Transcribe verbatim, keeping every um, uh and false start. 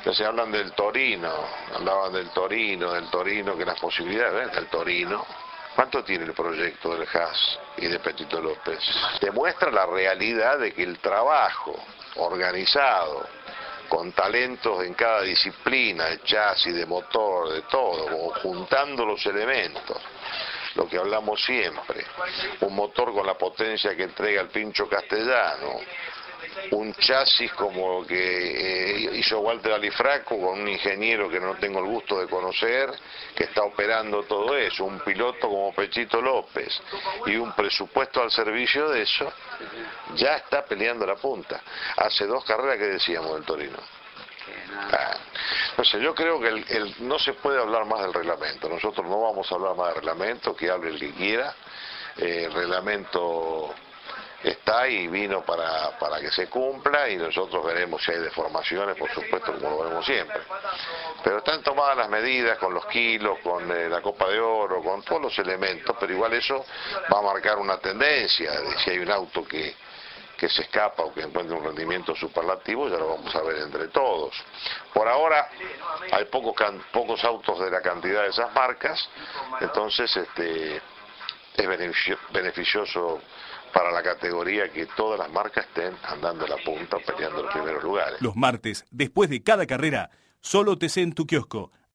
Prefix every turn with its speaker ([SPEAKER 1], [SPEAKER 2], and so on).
[SPEAKER 1] Ya se hablan del Torino, hablaban del Torino, del Torino, que las posibilidades, ¿ves? Del Torino. ¿Cuánto tiene el proyecto del Haas y de Petito López? Demuestra la realidad de que el trabajo organizado, con talentos en cada disciplina, de chasis, de motor, de todo, como juntando los elementos, lo que hablamos siempre, un motor con la potencia que entrega el Pincho Castellano, un chasis como que eh, hizo Walter Alifraco con un ingeniero que no tengo el gusto de conocer, que está operando todo eso, un piloto como Pechito López y un presupuesto al servicio de eso, ya está peleando la punta. Hace dos carreras que decíamos del Torino. Ah, no sé, yo creo que el, el, no se puede hablar más del reglamento. Nosotros no vamos a hablar más del reglamento, que hable el que quiera. Eh, el reglamento está y vino para, para que se cumpla, y nosotros veremos si hay deformaciones, por supuesto, como lo vemos siempre. Pero están tomadas las medidas con los kilos, con eh, la Copa de Oro, con todos los elementos, pero igual eso va a marcar una tendencia de si hay un auto que, que se escapa o que encuentra un rendimiento superlativo, ya lo vamos a ver entre todos. Por ahora hay pocos, pocos autos de la cantidad de esas marcas, entonces este, es beneficio, beneficioso para la categoría que todas las marcas estén andando en la punta, peleando los primeros lugares.
[SPEAKER 2] Los martes, después de cada carrera, solo T C en tu kiosco.